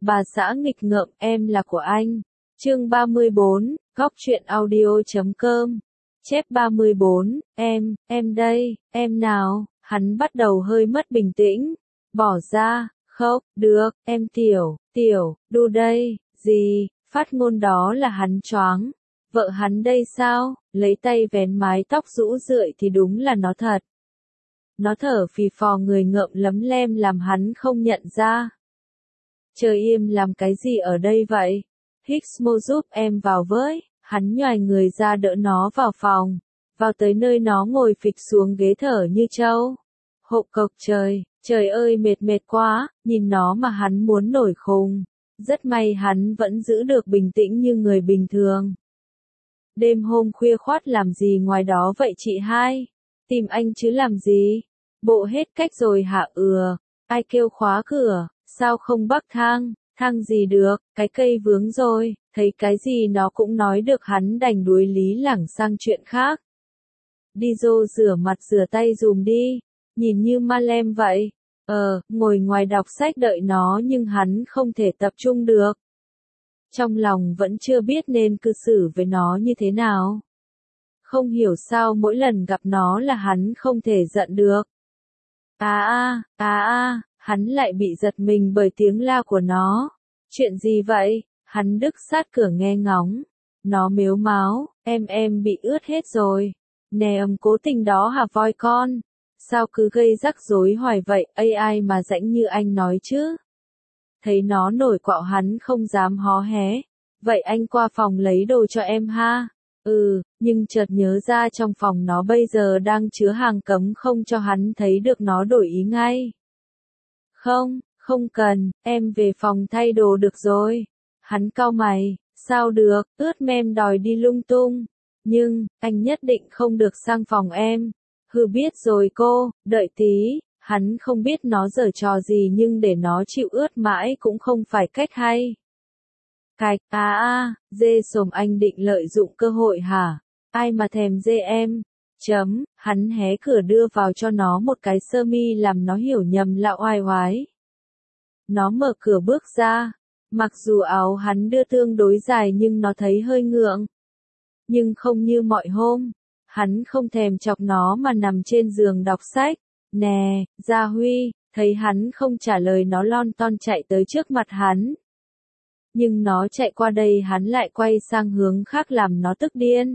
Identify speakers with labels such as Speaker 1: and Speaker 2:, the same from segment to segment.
Speaker 1: Bà xã nghịch ngợm, em là của anh. Chương 34, Góc truyện audio.com. Chép 34, em đây, em nào, hắn bắt đầu hơi mất bình tĩnh. Bỏ ra, khóc, được, em tiểu, đu đây, gì, phát ngôn đó là hắn choáng. Vợ hắn đây sao, lấy tay vén mái tóc rũ rượi thì đúng là nó thật. Nó thở phì phò người ngợm lấm lem làm hắn không nhận ra. Trời im làm cái gì ở đây vậy? Hicksmo giúp em vào với, hắn nhoài người ra đỡ nó vào phòng. Vào tới nơi nó ngồi phịch xuống ghế thở như trâu. Hộ cộc trời ơi mệt quá, nhìn nó mà hắn muốn nổi khùng. Rất may hắn vẫn giữ được bình tĩnh như người bình thường. Đêm hôm khuya khoắt làm gì ngoài đó vậy chị hai? Tìm anh chứ làm gì? Bộ hết cách rồi hả? Ai kêu khóa cửa, sao không bắc thang, thang gì được, cái cây vướng rồi, thấy cái gì nó cũng nói được hắn đành đuối lý lẳng sang chuyện khác. Đi dô rửa mặt rửa tay dùm đi, nhìn như ma lem vậy. Ngồi ngoài đọc sách đợi nó nhưng hắn không thể tập trung được. Trong lòng vẫn chưa biết nên cư xử với nó như thế nào. Không hiểu sao mỗi lần gặp nó là hắn không thể giận được. Hắn lại bị giật mình bởi tiếng la của nó. Chuyện gì vậy? Hắn đức sát cửa nghe ngóng. Nó mếu máo, em bị ướt hết rồi. Nè cố tình đó hả voi con? Sao cứ gây rắc rối hoài vậy, ai mà rãnh như anh nói chứ? Thấy nó nổi quạo hắn không dám hó hé. Vậy anh qua phòng lấy đồ cho em ha? Nhưng chợt nhớ ra trong phòng nó bây giờ đang chứa hàng cấm không cho hắn thấy được nó đổi ý ngay. Không cần, em về phòng thay đồ được rồi. Hắn cau mày, sao được, ướt mem đòi đi lung tung. Nhưng, anh nhất định không được sang phòng em. Biết rồi cô, đợi tí, hắn không biết nó giở trò gì nhưng để nó chịu ướt mãi cũng không phải cách hay. Cạch, dê sồm anh định lợi dụng cơ hội hả? Ai mà thèm dê em? Hắn hé cửa đưa vào cho nó một cái sơ mi làm nó hiểu nhầm là oai oái. Nó mở cửa bước ra. Mặc dù áo hắn đưa tương đối dài nhưng nó thấy hơi ngượng. Nhưng không như mọi hôm. Hắn không thèm chọc nó mà nằm trên giường đọc sách. Nè, Gia Huy, thấy hắn không trả lời nó lon ton chạy tới trước mặt hắn. Nhưng nó chạy qua đây hắn lại quay sang hướng khác làm nó tức điên.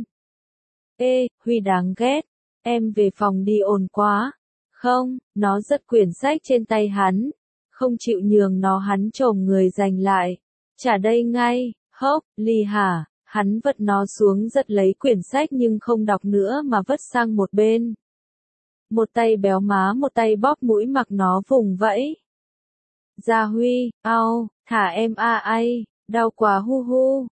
Speaker 1: Huy đáng ghét, em về phòng đi ồn quá. Không, nó giật quyển sách trên tay hắn. Không chịu nhường nó hắn chồm người giành lại. Trả đây ngay, hốc, ly hả, hắn vật nó xuống giật lấy quyển sách nhưng không đọc nữa mà vất sang một bên. Một tay béo má một tay bóp mũi mặc nó vùng vẫy. Gia Huy, thả em ai, đau quá hu,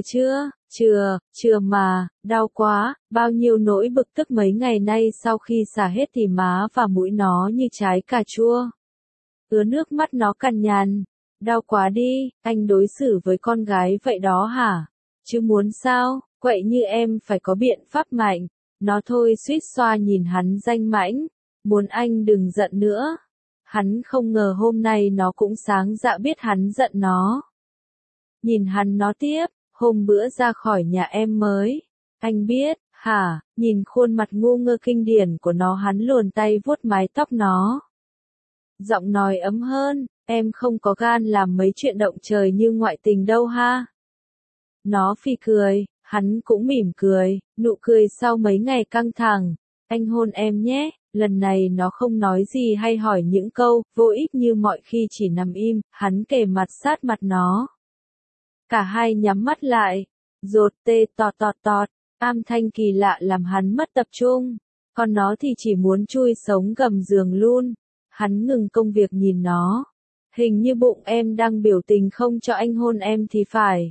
Speaker 1: chưa mà, đau quá, bao nhiêu nỗi bực tức mấy ngày nay sau khi xả hết thì má và mũi nó như trái cà chua. Ứa nước mắt nó cằn nhằn, đau quá đi, anh đối xử với con gái vậy đó hả? Chứ muốn sao, quậy như em phải có biện pháp mạnh, nó thôi suýt xoa nhìn hắn danh mãnh, muốn anh đừng giận nữa. Hắn không ngờ hôm nay nó cũng sáng dạ biết hắn giận nó. Nhìn hắn nó tiếp, hôm bữa ra khỏi nhà em mới. Anh biết, hả, nhìn khuôn mặt ngu ngơ kinh điển của nó hắn luồn tay vuốt mái tóc nó. Giọng nói ấm hơn, em không có gan làm mấy chuyện động trời như ngoại tình đâu ha. Nó phì cười, hắn cũng mỉm cười, nụ cười sau mấy ngày căng thẳng. Anh hôn em nhé. Lần này nó không nói gì hay hỏi những câu vô ích như mọi khi chỉ nằm im, hắn kề mặt sát mặt nó. Cả hai nhắm mắt lại, rột tê tọt, âm thanh kỳ lạ làm hắn mất tập trung, còn nó thì chỉ muốn chui sống gầm giường luôn. Hắn ngừng công việc nhìn nó. Hình như bụng em đang biểu tình không cho anh hôn em thì phải.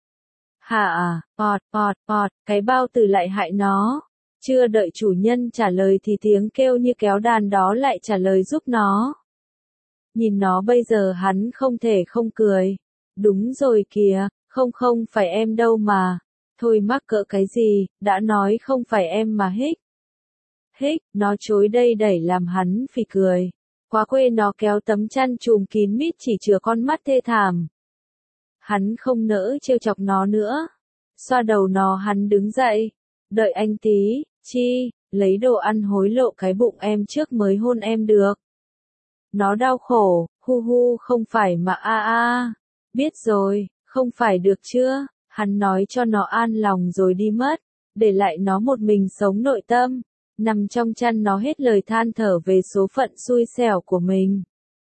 Speaker 1: Hả, cái bao tử lại hại nó. Chưa đợi chủ nhân trả lời thì tiếng kêu như kéo đàn đó lại trả lời giúp nó. Nhìn nó bây giờ hắn không thể không cười. Đúng rồi kìa, không phải em đâu mà. Thôi mắc cỡ cái gì, đã nói không phải em mà hích, nó chối đây đẩy làm hắn phì cười. Quá quê nó kéo tấm chăn trùm kín mít chỉ chừa con mắt thê thảm. Hắn không nỡ trêu chọc nó nữa. Xoa đầu nó hắn đứng dậy. Đợi anh tí, chi, lấy đồ ăn hối lộ cái bụng em trước mới hôn em được. Nó đau khổ, hu hu không phải mà biết rồi, không phải được chưa, hắn nói cho nó an lòng rồi đi mất, để lại nó một mình sống nội tâm, nằm trong chăn nó hết lời than thở về số phận xui xẻo của mình.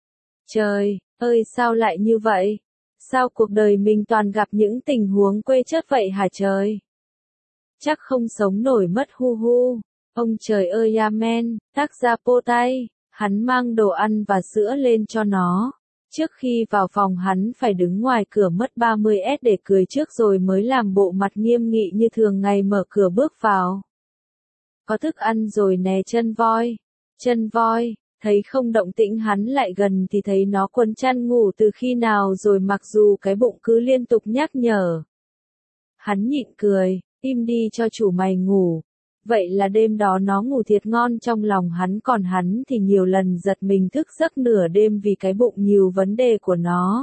Speaker 1: Trời ơi sao lại như vậy? Sao cuộc đời mình toàn gặp những tình huống quê chớt vậy hả trời? Chắc không sống nổi mất hu hu. Ông trời ơi amen, tác gia pô tay, hắn mang đồ ăn và sữa lên cho nó. Trước khi vào phòng hắn phải đứng ngoài cửa mất 30s để cười trước rồi mới làm bộ mặt nghiêm nghị như thường ngày mở cửa bước vào. Có thức ăn rồi nè chân voi. Chân voi, thấy không động tĩnh hắn lại gần thì thấy nó quấn chăn ngủ từ khi nào rồi mặc dù cái bụng cứ liên tục nhắc nhở. Hắn nhịn cười, im đi cho chủ mày ngủ. Vậy là đêm đó nó ngủ thiệt ngon trong lòng hắn còn hắn thì nhiều lần giật mình thức giấc nửa đêm vì cái bụng nhiều vấn đề của nó.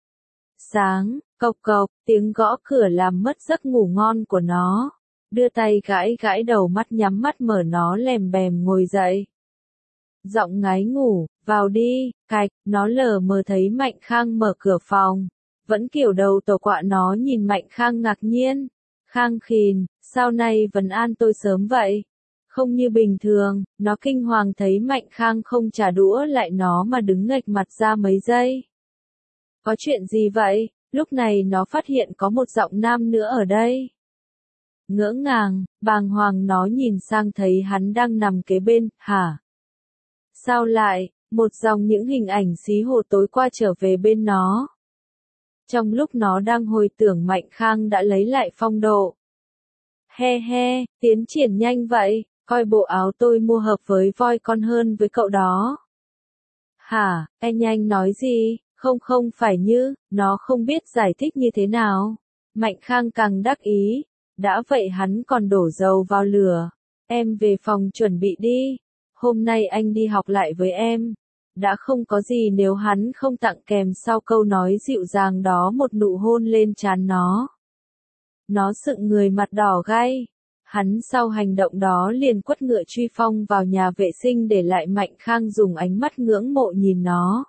Speaker 1: Sáng, cộc cộc, tiếng gõ cửa làm mất giấc ngủ ngon của nó. Đưa tay gãi gãi đầu mắt nhắm mắt mở nó lèm bèm ngồi dậy. Giọng ngái ngủ, vào đi, cạch, nó lờ mờ thấy Mạnh Khang mở cửa phòng. Vẫn kiểu đầu tổ quạ nó nhìn Mạnh Khang ngạc nhiên. Khang khìn, sao nay vẫn an tôi sớm vậy? Không như bình thường, nó kinh hoàng thấy Mạnh Khang không trả đũa lại nó mà đứng nghệch mặt ra mấy giây. Có chuyện gì vậy? Lúc này nó phát hiện có một giọng nam nữa ở đây. Ngỡ ngàng, bàng hoàng nó nhìn sang thấy hắn đang nằm kế bên, hả? Sao lại, một dòng những hình ảnh xí hồ tối qua trở về bên nó. Trong lúc nó đang hồi tưởng Mạnh Khang đã lấy lại phong độ. He he, tiến triển nhanh vậy, coi bộ áo tôi mua hợp với voi con hơn với cậu đó. Hả, nhanh nói gì, không phải như, nó không biết giải thích như thế nào. Mạnh Khang càng đắc ý, đã vậy hắn còn đổ dầu vào lửa. Em về phòng chuẩn bị đi, hôm nay anh đi học lại với em. Đã không có gì nếu hắn không tặng kèm sau câu nói dịu dàng đó một nụ hôn lên trán nó. Nó sững người mặt đỏ gay. Hắn sau hành động đó liền quất ngựa truy phong vào nhà vệ sinh để lại Mạnh Khang dùng ánh mắt ngưỡng mộ nhìn nó.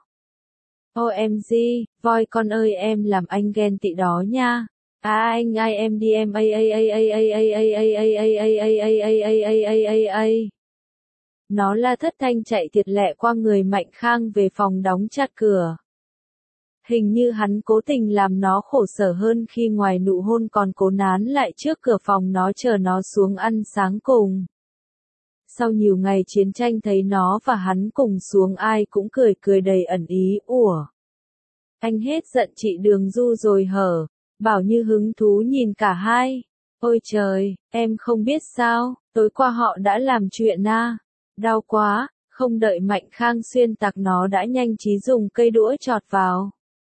Speaker 1: OMG, voi con ơi em làm anh ghen tị đó nha. Anh ai em đi em Nó la thất thanh chạy thiệt lẹ qua người Mạnh Khang về phòng đóng chặt cửa. Hình như hắn cố tình làm nó khổ sở hơn khi ngoài nụ hôn còn cố nán lại trước cửa phòng nó chờ nó xuống ăn sáng cùng. Sau nhiều ngày chiến tranh thấy nó và hắn cùng xuống ai cũng cười cười đầy ẩn ý, ủa. Anh hết giận chị Đường Du rồi hở, bảo như hứng thú nhìn cả hai. Ôi trời, em không biết sao, tối qua họ đã làm chuyện đau quá, không đợi Mạnh Khang xuyên tạc nó đã nhanh trí dùng cây đũa chọt vào.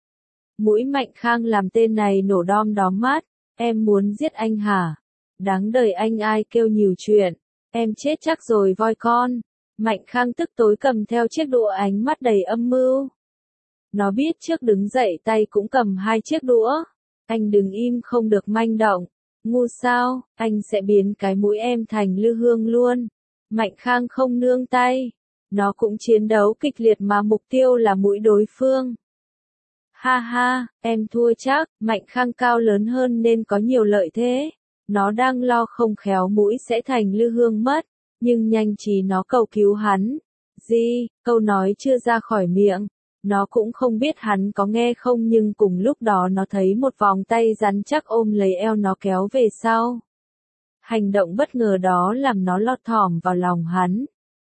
Speaker 1: Mũi Mạnh Khang làm tên này nổ đom đóm mắt, em muốn giết anh hả? Đáng đời anh ai kêu nhiều chuyện, em chết chắc rồi voi con. Mạnh Khang tức tối cầm theo chiếc đũa ánh mắt đầy âm mưu. Nó biết trước đứng dậy tay cũng cầm hai chiếc đũa. Anh đừng im không được manh động. Ngu sao, anh sẽ biến cái mũi em thành lư hương luôn. Mạnh Khang không nương tay. Nó cũng chiến đấu kịch liệt mà mục tiêu là mũi đối phương. Ha ha, em thua chắc, Mạnh Khang cao lớn hơn nên có nhiều lợi thế. Nó đang lo không khéo mũi sẽ thành lư hương mất, nhưng nhanh trí nó cầu cứu hắn. Gì, câu nói chưa ra khỏi miệng. Nó cũng không biết hắn có nghe không nhưng cùng lúc đó nó thấy một vòng tay rắn chắc ôm lấy eo nó kéo về sau. Hành động bất ngờ đó làm nó lọt thỏm vào lòng hắn.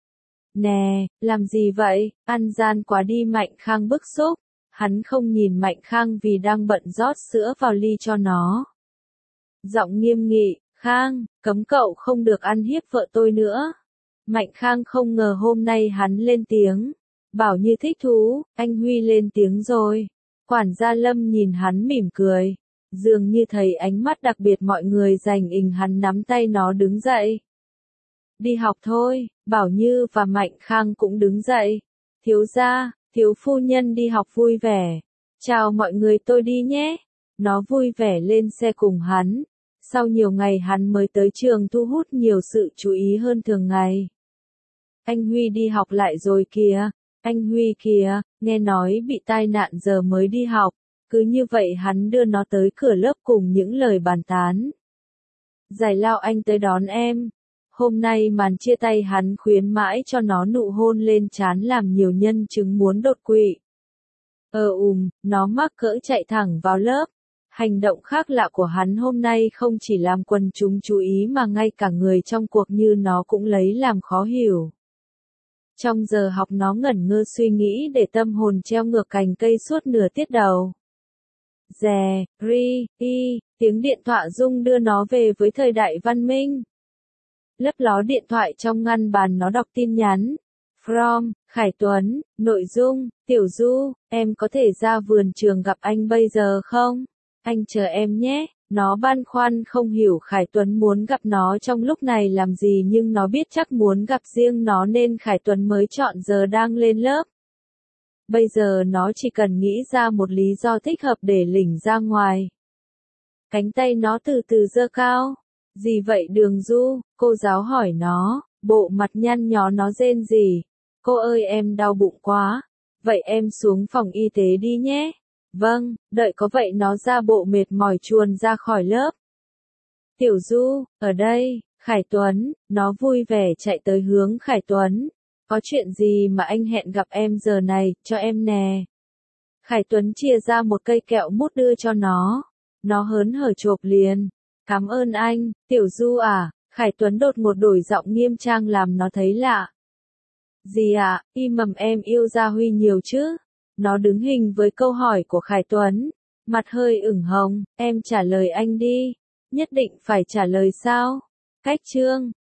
Speaker 1: Nè, làm gì vậy, ăn gian quá đi Mạnh Khang bức xúc. Hắn không nhìn Mạnh Khang vì đang bận rót sữa vào ly cho nó. Giọng nghiêm nghị, Khang, cấm cậu không được ăn hiếp vợ tôi nữa. Mạnh Khang không ngờ hôm nay hắn lên tiếng. Bảo như thích thú, anh Huy lên tiếng rồi. Quản gia Lâm nhìn hắn mỉm cười. Dường như thấy ánh mắt đặc biệt mọi người dành ình hắn nắm tay nó đứng dậy. Đi học thôi, Bảo Như và Mạnh Khang cũng đứng dậy. Thiếu gia, thiếu phu nhân đi học vui vẻ. Chào mọi người tôi đi nhé. Nó vui vẻ lên xe cùng hắn. Sau nhiều ngày hắn mới tới trường thu hút nhiều sự chú ý hơn thường ngày. Anh Huy đi học lại rồi kìa. Anh Huy kìa, nghe nói bị tai nạn giờ mới đi học. Cứ như vậy hắn đưa nó tới cửa lớp cùng những lời bàn tán. Giải lao anh tới đón em. Hôm nay màn chia tay hắn khuyến mãi cho nó nụ hôn lên trán làm nhiều nhân chứng muốn đột quỵ. Nó mắc cỡ chạy thẳng vào lớp. Hành động khác lạ của hắn hôm nay không chỉ làm quần chúng chú ý mà ngay cả người trong cuộc như nó cũng lấy làm khó hiểu. Trong giờ học nó ngẩn ngơ suy nghĩ để tâm hồn treo ngược cành cây suốt nửa tiết đầu. Rè, ri, tiếng điện thoại rung đưa nó về với thời đại văn minh. Lấp ló điện thoại trong ngăn bàn nó đọc tin nhắn. From, Khải Tuấn, nội dung, Tiểu Du, em có thể ra vườn trường gặp anh bây giờ không? Anh chờ em nhé. Nó băn khoăn không hiểu Khải Tuấn muốn gặp nó trong lúc này làm gì nhưng nó biết chắc muốn gặp riêng nó nên Khải Tuấn mới chọn giờ đang lên lớp. Bây giờ nó chỉ cần nghĩ ra một lý do thích hợp để lỉnh ra ngoài. Cánh tay nó từ từ giơ cao. Gì vậy Đường Du? Cô giáo hỏi nó, bộ mặt nhăn nhó nó rên rỉ. Cô ơi em đau bụng quá. Vậy em xuống phòng y tế đi nhé. Vâng, đợi có vậy nó ra bộ mệt mỏi chuồn ra khỏi lớp. Tiểu Du, ở đây, Khải Tuấn, nó vui vẻ chạy tới hướng Khải Tuấn. Có chuyện gì mà anh hẹn gặp em giờ này, cho em nè. Khải Tuấn chia ra một cây kẹo mút đưa cho nó. Nó hớn hở chộp liền. Cảm ơn anh, Tiểu Du à, Khải Tuấn đột ngột đổi giọng nghiêm trang làm nó thấy lạ. Gì ạ, mầm em yêu Gia Huy nhiều chứ? Nó đứng hình với câu hỏi của Khải Tuấn. Mặt hơi ửng hồng, em trả lời anh đi. Nhất định phải trả lời sao? Cách chương